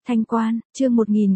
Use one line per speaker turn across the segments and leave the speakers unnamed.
Thanh Quan, chương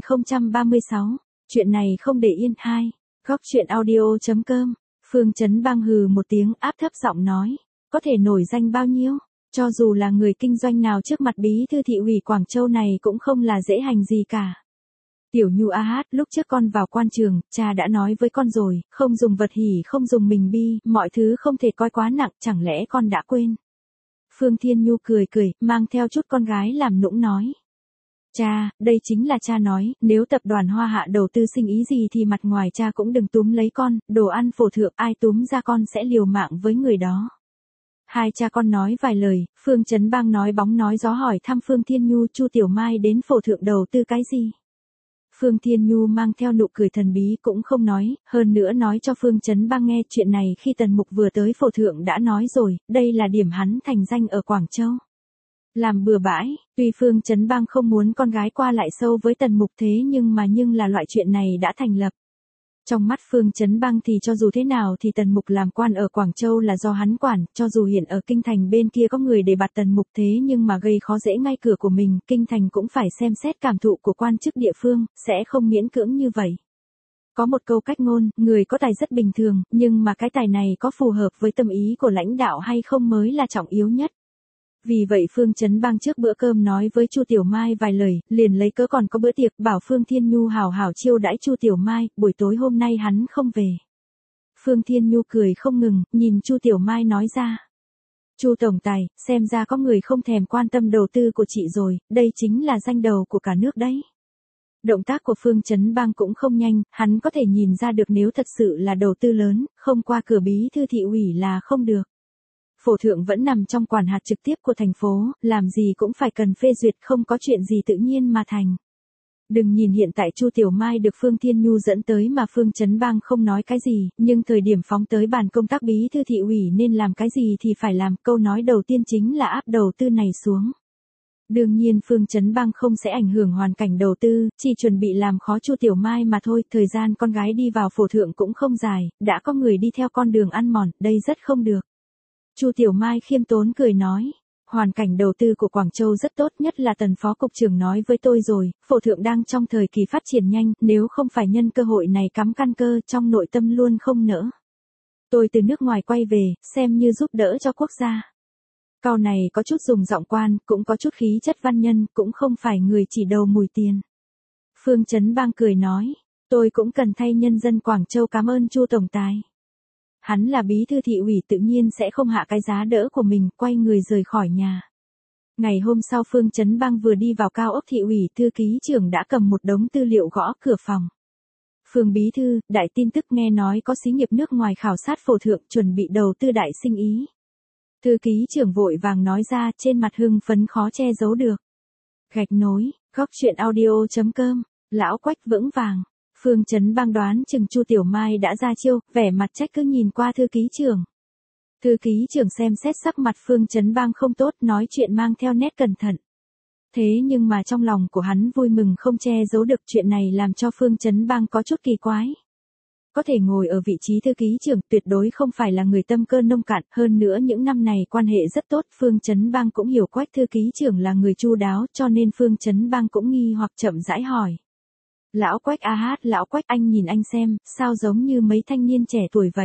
1036, chuyện này không để yên 2, góc chuyện audio.com, Phương Chấn Bang hừ một tiếng áp thấp giọng nói, có thể nổi danh bao nhiêu, cho dù là người kinh doanh nào trước mặt bí thư thị ủy Quảng Châu này cũng không là dễ hành gì cả. Tiểu Nhu a hát, lúc trước con vào quan trường, cha đã nói với con rồi, không dùng vật hỉ không dùng mình bi, mọi thứ không thể coi quá nặng, chẳng lẽ con đã quên. Phương Thiên Nhu cười cười, mang theo chút con gái làm nũng nói. Cha, đây chính là cha nói, nếu tập đoàn Hoa Hạ đầu tư sinh ý gì thì mặt ngoài cha cũng đừng túm lấy con, đồ ăn phổ thượng ai túm ra con sẽ liều mạng với người đó. Hai cha con nói vài lời, Phương Chấn Bang nói bóng nói gió hỏi thăm Phương Thiên Nhu Chu Tiểu Mai đến phổ thượng đầu tư cái gì. Phương Thiên Nhu mang theo nụ cười thần bí cũng không nói, hơn nữa nói cho Phương Chấn Bang nghe chuyện này khi Tần Mục vừa tới phổ thượng đã nói rồi, đây là điểm hắn thành danh ở Quảng Châu. Làm bừa bãi, tuy Phương Chấn Bang không muốn con gái qua lại sâu với Tần Mục thế nhưng là loại chuyện này đã thành lập. Trong mắt Phương Chấn Bang thì cho dù thế nào thì Tần Mục làm quan ở Quảng Châu là do hắn quản, cho dù hiện ở Kinh Thành bên kia có người để bạt Tần Mục thế nhưng mà gây khó dễ ngay cửa của mình, Kinh Thành cũng phải xem xét cảm thụ của quan chức địa phương, sẽ không miễn cưỡng như vậy. Có một câu cách ngôn, người có tài rất bình thường, nhưng mà cái tài này có phù hợp với tâm ý của lãnh đạo hay không mới là trọng yếu nhất. Vì vậy Phương Chấn Bang trước bữa cơm nói với Chu Tiểu Mai vài lời, liền lấy cớ còn có bữa tiệc bảo Phương Thiên Nhu hào hào chiêu đãi Chu Tiểu Mai, buổi tối hôm nay hắn không về. Phương Thiên Nhu cười không ngừng, nhìn Chu Tiểu Mai nói ra. Chu tổng tài, xem ra có người không thèm quan tâm đầu tư của chị rồi, đây chính là danh đầu của cả nước đấy. Động tác của Phương Chấn Bang cũng không nhanh, hắn có thể nhìn ra được nếu thật sự là đầu tư lớn, không qua cửa bí thư thị ủy là không được. Phổ thượng vẫn nằm trong quản hạt trực tiếp của thành phố, làm gì cũng phải cần phê duyệt, không có chuyện gì tự nhiên mà thành. Đừng nhìn hiện tại Chu Tiểu Mai được Phương Thiên Nhu dẫn tới mà Phương Chấn Bang không nói cái gì, nhưng thời điểm phóng tới bàn công tác bí thư thị ủy nên làm cái gì thì phải làm, câu nói đầu tiên chính là áp đầu tư này xuống. Đương nhiên Phương Chấn Bang không sẽ ảnh hưởng hoàn cảnh đầu tư, chỉ chuẩn bị làm khó Chu Tiểu Mai mà thôi, thời gian con gái đi vào phổ thượng cũng không dài, đã có người đi theo con đường ăn mòn, đây rất không được. Chu Tiểu Mai khiêm tốn cười nói, hoàn cảnh đầu tư của Quảng Châu rất tốt, nhất là Tần phó cục trưởng nói với tôi rồi, phổ thượng đang trong thời kỳ phát triển nhanh, nếu không phải nhân cơ hội này cắm căn cơ trong nội tâm luôn không nỡ. Tôi từ nước ngoài quay về, xem như giúp đỡ cho quốc gia. Câu này có chút dùng giọng quan, cũng có chút khí chất văn nhân, cũng không phải người chỉ đầu mùi tiền. Phương Chấn Bang cười nói, tôi cũng cần thay nhân dân Quảng Châu cảm ơn Chu tổng tài. Hắn là bí thư thị ủy tự nhiên sẽ không hạ cái giá đỡ của mình, quay người rời khỏi nhà. Ngày hôm sau Phương Chấn Bang vừa đi vào cao ốc thị ủy, thư ký trưởng đã cầm một đống tư liệu gõ cửa phòng. Phương bí thư, đại tin tức nghe nói có xí nghiệp nước ngoài khảo sát phổ thượng chuẩn bị đầu tư đại sinh ý. Thư ký trưởng vội vàng nói ra, trên mặt hưng phấn khó che giấu được. Gạch nối, góc chuyện audio.com, lão Quách vững vàng. Phương Chấn Bang đoán chừng Chu Tiểu Mai đã ra chiêu, vẻ mặt trách cứ nhìn qua thư ký trưởng. Thư ký trưởng xem xét sắc mặt Phương Chấn Bang không tốt, nói chuyện mang theo nét cẩn thận. Thế nhưng mà trong lòng của hắn vui mừng không che giấu được, chuyện này làm cho Phương Chấn Bang có chút kỳ quái. Có thể ngồi ở vị trí thư ký trưởng tuyệt đối không phải là người tâm cơ nông cạn, hơn nữa những năm này quan hệ rất tốt, Phương Chấn Bang cũng hiểu Quách thư ký trưởng là người chu đáo, cho nên Phương Chấn Bang cũng nghi hoặc chậm rãi hỏi. Lão Quách a hát, lão Quách, anh nhìn anh xem, sao giống như mấy thanh niên trẻ tuổi vậy?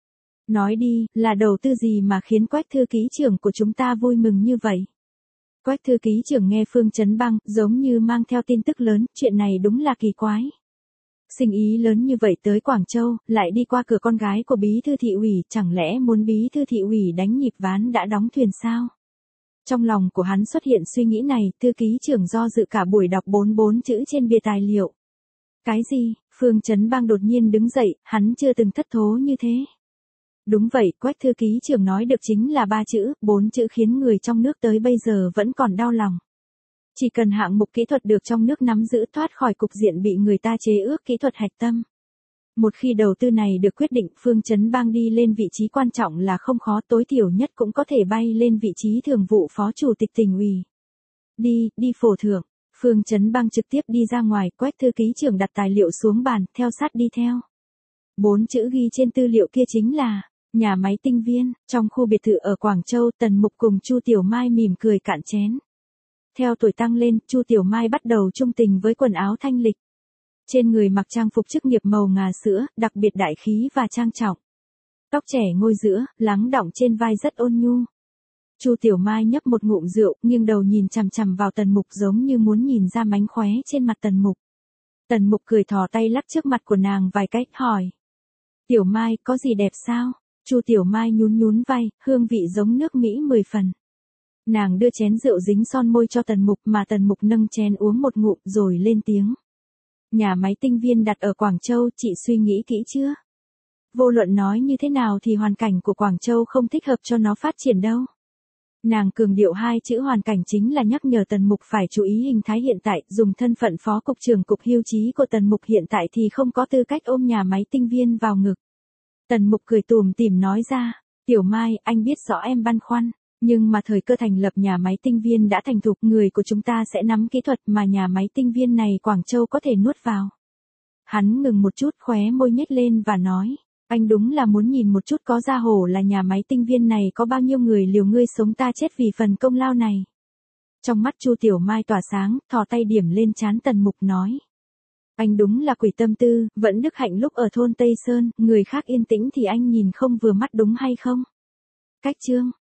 Nói đi, là đầu tư gì mà khiến Quách thư ký trưởng của chúng ta vui mừng như vậy? Quách thư ký trưởng nghe Phương Chấn Bang, giống như mang theo tin tức lớn, chuyện này đúng là kỳ quái. Sinh ý lớn như vậy tới Quảng Châu, lại đi qua cửa con gái của bí thư thị ủy, chẳng lẽ muốn bí thư thị ủy đánh nhịp ván đã đóng thuyền sao? Trong lòng của hắn xuất hiện suy nghĩ này, thư ký trưởng do dự cả buổi đọc 44 chữ trên bìa tài liệu. Cái gì? Phương Chấn Bang đột nhiên đứng dậy, hắn chưa từng thất thố như thế. Đúng vậy, Quách thư ký trưởng nói được chính là 3 chữ, 4 chữ khiến người trong nước tới bây giờ vẫn còn đau lòng. Chỉ cần hạng mục kỹ thuật được trong nước nắm giữ, thoát khỏi cục diện bị người ta chế ước kỹ thuật hạch tâm. Một khi đầu tư này được quyết định, Phương Chấn Bang đi lên vị trí quan trọng là không khó, tối thiểu nhất cũng có thể bay lên vị trí thường vụ phó chủ tịch tỉnh ủy. Đi phổ thượng. Phương Chấn Bang trực tiếp đi ra ngoài, Quách thư ký trưởng đặt tài liệu xuống bàn, theo sát đi theo. 4 chữ ghi trên tư liệu kia chính là nhà máy Tinh Viên, trong khu biệt thự ở Quảng Châu. Tần Mục cùng Chu Tiểu Mai mỉm cười cạn chén. Theo tuổi tăng lên, Chu Tiểu Mai bắt đầu trung tình với quần áo thanh lịch. Trên người mặc trang phục chức nghiệp màu ngà sữa, đặc biệt đại khí và trang trọng. Tóc trẻ ngôi giữa, lắng đọng trên vai rất ôn nhu. Chu Tiểu Mai nhấp một ngụm rượu, nghiêng đầu nhìn chằm chằm vào Tần Mục giống như muốn nhìn ra mánh khóe trên mặt Tần Mục. Tần Mục cười thò tay lắc trước mặt của nàng vài cách, hỏi. Tiểu Mai, có gì đẹp sao? Chu Tiểu Mai nhún nhún vai, hương vị giống nước Mỹ 10 phần. Nàng đưa chén rượu dính son môi cho Tần Mục mà Tần Mục nâng chén uống một ngụm rồi lên tiếng. Nhà máy tinh viên đặt ở Quảng Châu, chị suy nghĩ kỹ chưa? Vô luận nói như thế nào thì hoàn cảnh của Quảng Châu không thích hợp cho nó phát triển đâu. Nàng cường điệu hai chữ hoàn cảnh chính là nhắc nhở Tần Mục phải chú ý hình thái hiện tại, dùng thân phận phó cục trưởng cục hưu trí của Tần Mục hiện tại thì không có tư cách ôm nhà máy tinh viên vào ngực. Tần Mục cười tủm tỉm nói ra, Tiểu Mai, anh biết rõ em băn khoăn, nhưng mà thời cơ thành lập nhà máy tinh viên đã thành thục, người của chúng ta sẽ nắm kỹ thuật mà nhà máy tinh viên này Quảng Châu có thể nuốt vào. Hắn ngừng một chút, khóe môi nhếch lên và nói. Anh đúng là muốn nhìn một chút có ra hổ là nhà máy tinh viên này có bao nhiêu người liều ngươi sống ta chết vì phần công lao này. Trong mắt Chu Tiểu Mai tỏa sáng, thò tay điểm lên trán Tần Mục nói. Anh đúng là quỷ tâm tư, vẫn đức hạnh lúc ở thôn Tây Sơn, người khác yên tĩnh thì anh nhìn không vừa mắt đúng hay không? Cách chương.